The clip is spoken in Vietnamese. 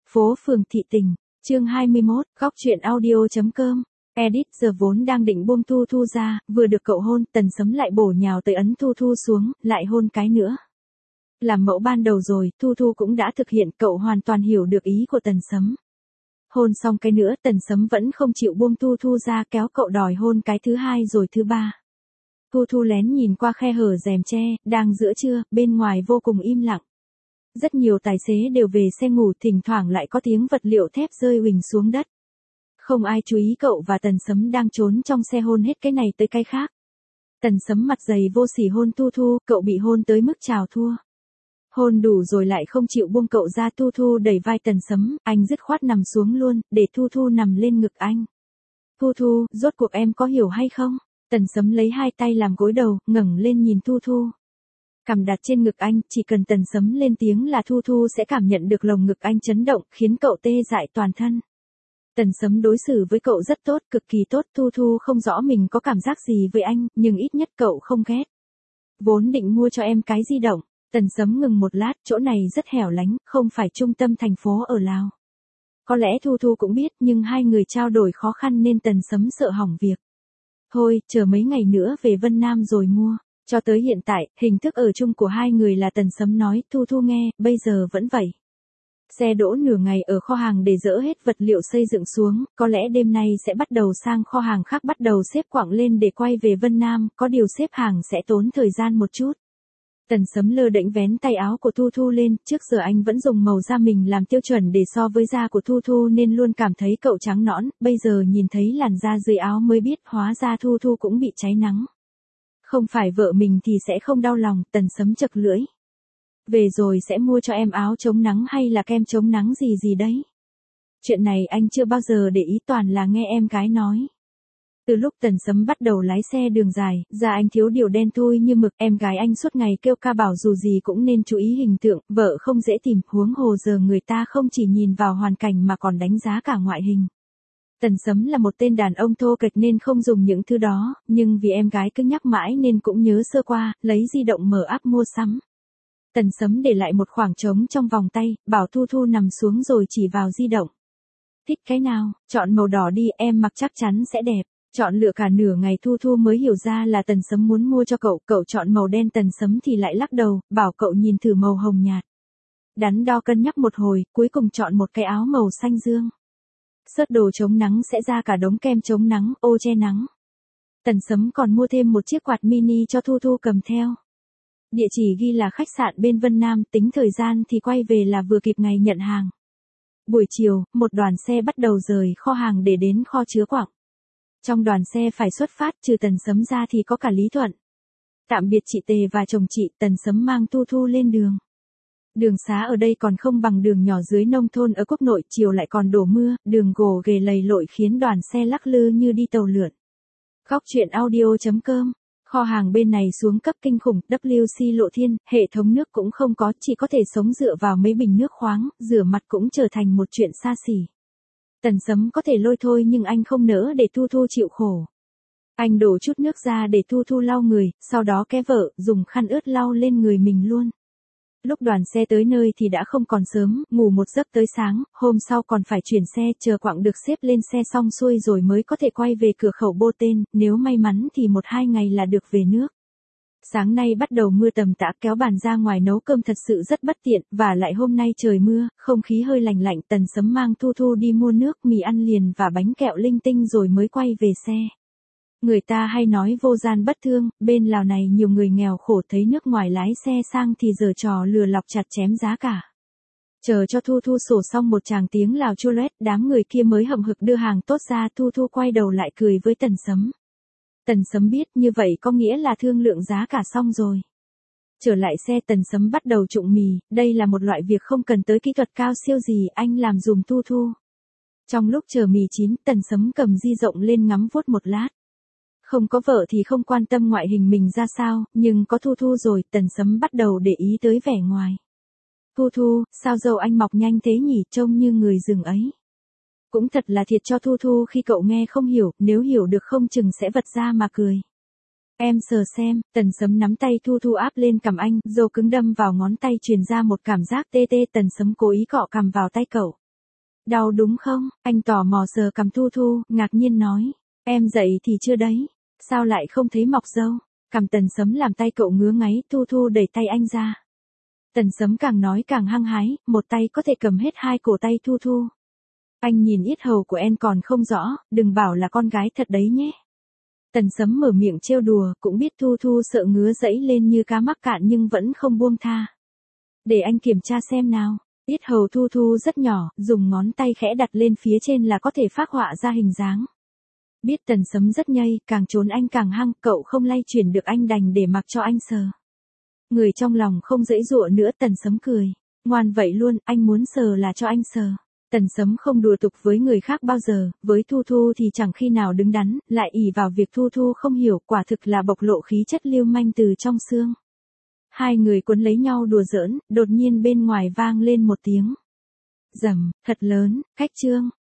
Phố phường thị tình, chương 21, góc truyện audio.com. Edit giờ vốn đang định buông Thu Thu ra, vừa được cậu hôn, Tần Sấm lại bổ nhào tới ấn Thu Thu xuống, lại hôn cái nữa. Làm mẫu ban đầu rồi, Thu Thu cũng đã thực hiện, cậu hoàn toàn hiểu được ý của Tần Sấm. Hôn xong cái nữa, Tần Sấm vẫn không chịu buông Thu Thu ra, kéo cậu đòi hôn cái thứ hai rồi thứ ba. Thu Thu lén nhìn qua khe hở rèm tre, đang giữa trưa, bên ngoài vô cùng im lặng. Rất nhiều tài xế đều về xe ngủ, thỉnh thoảng lại có tiếng vật liệu thép rơi huỳnh xuống đất. Không ai chú ý cậu và Tần Sấm đang trốn trong xe hôn hết cái này tới cái khác. Tần Sấm mặt dày vô sỉ hôn Thu Thu, cậu bị hôn tới mức chào thua. Hôn đủ rồi lại không chịu buông cậu ra. Thu Thu đẩy vai Tần Sấm, anh dứt khoát nằm xuống luôn, để Thu Thu nằm lên ngực anh. Thu Thu, rốt cuộc em có hiểu hay không? Tần Sấm lấy hai tay làm gối đầu, ngẩng lên nhìn Thu Thu. Cằm đặt trên ngực anh, chỉ cần Tần Sấm lên tiếng là Thu Thu sẽ cảm nhận được lồng ngực anh chấn động, khiến cậu tê dại toàn thân. Tần Sấm đối xử với cậu rất tốt, cực kỳ tốt. Thu Thu không rõ mình có cảm giác gì với anh, nhưng ít nhất cậu không ghét. Vốn định mua cho em cái di động. Tần Sấm ngừng một lát, chỗ này rất hẻo lánh, không phải trung tâm thành phố ở Lào. Có lẽ Thu Thu cũng biết, nhưng hai người trao đổi khó khăn nên Tần Sấm sợ hỏng việc. Thôi, chờ mấy ngày nữa về Vân Nam rồi mua. Cho tới hiện tại, hình thức ở chung của hai người là Tần Sấm nói, Thu Thu nghe, bây giờ vẫn vậy. Xe đỗ nửa ngày ở kho hàng để dỡ hết vật liệu xây dựng xuống, có lẽ đêm nay sẽ bắt đầu sang kho hàng khác bắt đầu xếp quặng lên để quay về Vân Nam, có điều xếp hàng sẽ tốn thời gian một chút. Tần Sấm lơ đễnh vén tay áo của Thu Thu lên, trước giờ anh vẫn dùng màu da mình làm tiêu chuẩn để so với da của Thu Thu nên luôn cảm thấy cậu trắng nõn, bây giờ nhìn thấy làn da dưới áo mới biết hóa ra Thu Thu cũng bị cháy nắng. Không phải vợ mình thì sẽ không đau lòng. Tần Sấm chật lưỡi. Về rồi sẽ mua cho em áo chống nắng hay là kem chống nắng gì gì đấy. Chuyện này anh chưa bao giờ để ý, toàn là nghe em gái nói. Từ lúc Tần Sấm bắt đầu lái xe đường dài, da anh thiếu điều đen thui như mực, em gái anh suốt ngày kêu ca bảo dù gì cũng nên chú ý hình tượng, vợ không dễ tìm, huống hồ giờ người ta không chỉ nhìn vào hoàn cảnh mà còn đánh giá cả ngoại hình. Tần Sấm là một tên đàn ông thô kệch nên không dùng những thứ đó, nhưng vì em gái cứ nhắc mãi nên cũng nhớ sơ qua, lấy di động mở app mua sắm. Tần Sấm để lại một khoảng trống trong vòng tay, bảo Thu Thu nằm xuống rồi chỉ vào di động. Thích cái nào, chọn màu đỏ đi, em mặc chắc chắn sẽ đẹp. Chọn lựa cả nửa ngày Thu Thu mới hiểu ra là Tần Sấm muốn mua cho cậu chọn màu đen, Tần Sấm thì lại lắc đầu, bảo cậu nhìn thử màu hồng nhạt. Đắn đo cân nhắc một hồi, cuối cùng chọn một cái áo màu xanh dương. Xớt đồ chống nắng sẽ ra cả đống kem chống nắng, ô che nắng. Tần Sấm còn mua thêm một chiếc quạt mini cho Thu Thu cầm theo. Địa chỉ ghi là khách sạn bên Vân Nam, tính thời gian thì quay về là vừa kịp ngày nhận hàng. Buổi chiều, một đoàn xe bắt đầu rời kho hàng để đến kho chứa quặng. Trong đoàn xe phải xuất phát, trừ Tần Sấm ra thì có cả Lý Thuận. Tạm biệt chị Tề và chồng chị, Tần Sấm mang Thu Thu lên đường. Đường xá ở đây còn không bằng đường nhỏ dưới nông thôn ở quốc nội, chiều lại còn đổ mưa, đường gồ ghề lầy lội khiến đoàn xe lắc lư như đi tàu lượn. Góc truyện audio.com. Kho hàng bên này xuống cấp kinh khủng, WC Lộ Thiên, hệ thống nước cũng không có, chỉ có thể sống dựa vào mấy bình nước khoáng, rửa mặt cũng trở thành một chuyện xa xỉ. Tần Sấm có thể lôi thôi nhưng anh không nỡ để Thu Thu chịu khổ. Anh đổ chút nước ra để Thu Thu lau người, sau đó kéo vợ, dùng khăn ướt lau lên người mình luôn. Lúc đoàn xe tới nơi thì đã không còn sớm, ngủ một giấc tới sáng, hôm sau còn phải chuyển xe, chờ quặng được xếp lên xe xong xuôi rồi mới có thể quay về cửa khẩu Bô Tên, nếu may mắn thì 1-2 ngày là được về nước. Sáng nay bắt đầu mưa tầm tã, kéo bàn ra ngoài nấu cơm thật sự rất bất tiện, và lại hôm nay trời mưa, không khí hơi lạnh lạnh. Tần Sấm mang Thu Thu đi mua nước, mì ăn liền và bánh kẹo linh tinh rồi mới quay về xe. Người ta hay nói vô gian bất thương, bên Lào này nhiều người nghèo khổ thấy nước ngoài lái xe sang thì giở trò lừa lọc chặt chém giá cả. Chờ cho Thu Thu sổ xong một tràng tiếng Lào chua loét, đám người kia mới hậm hực đưa hàng tốt ra. Thu Thu quay đầu lại cười với Tần Sấm. Tần Sấm biết như vậy có nghĩa là thương lượng giá cả xong rồi. Trở lại xe, Tần Sấm bắt đầu trụng mì, đây là một loại việc không cần tới kỹ thuật cao siêu gì, anh làm dùm Thu Thu. Trong lúc chờ mì chín, Tần Sấm cầm di rộng lên ngắm vuốt một lát. Không có vợ thì không quan tâm ngoại hình mình ra sao, nhưng có Thu Thu rồi, Tần Sấm bắt đầu để ý tới vẻ ngoài. Thu Thu, sao dâu anh mọc nhanh thế nhỉ, trông như người rừng ấy. Cũng thật là thiệt cho Thu Thu khi cậu nghe không hiểu, nếu hiểu được không chừng sẽ vật ra mà cười. Em sờ xem, Tần Sấm nắm tay Thu Thu áp lên cằm anh, râu cứng đâm vào ngón tay truyền ra một cảm giác tê tê. Tần Sấm cố ý cọ cằm vào tay cậu. Đau đúng không? Anh tò mò sờ cằm Thu Thu, ngạc nhiên nói. Em dậy thì chưa đấy. Sao lại không thấy mọc râu? Cằm Tần Sấm làm tay cậu ngứa ngáy, Thu Thu đẩy tay anh ra. Tần Sấm càng nói càng hăng hái, một tay có thể cầm hết hai cổ tay Thu Thu. Anh nhìn yết hầu của em còn không rõ, đừng bảo là con gái thật đấy nhé. Tần Sấm mở miệng trêu đùa, cũng biết Thu Thu sợ ngứa dẫy lên như cá mắc cạn nhưng vẫn không buông tha. Để anh kiểm tra xem nào. Yết hầu Thu Thu rất nhỏ, dùng ngón tay khẽ đặt lên phía trên là có thể phác họa ra hình dáng. Biết Tần Sấm rất nhây, càng trốn anh càng hăng, cậu không lay chuyển được anh đành để mặc cho anh sờ. Người trong lòng không dãy dụa nữa, Tần Sấm cười. Ngoan vậy luôn, anh muốn sờ là cho anh sờ. Tần Sấm không đùa tục với người khác bao giờ, với Thu Thu thì chẳng khi nào đứng đắn, lại ỷ vào việc Thu Thu không hiểu, quả thực là bộc lộ khí chất lưu manh từ trong xương. Hai người quấn lấy nhau đùa giỡn, đột nhiên bên ngoài vang lên một tiếng rầm, thật lớn, khách trương.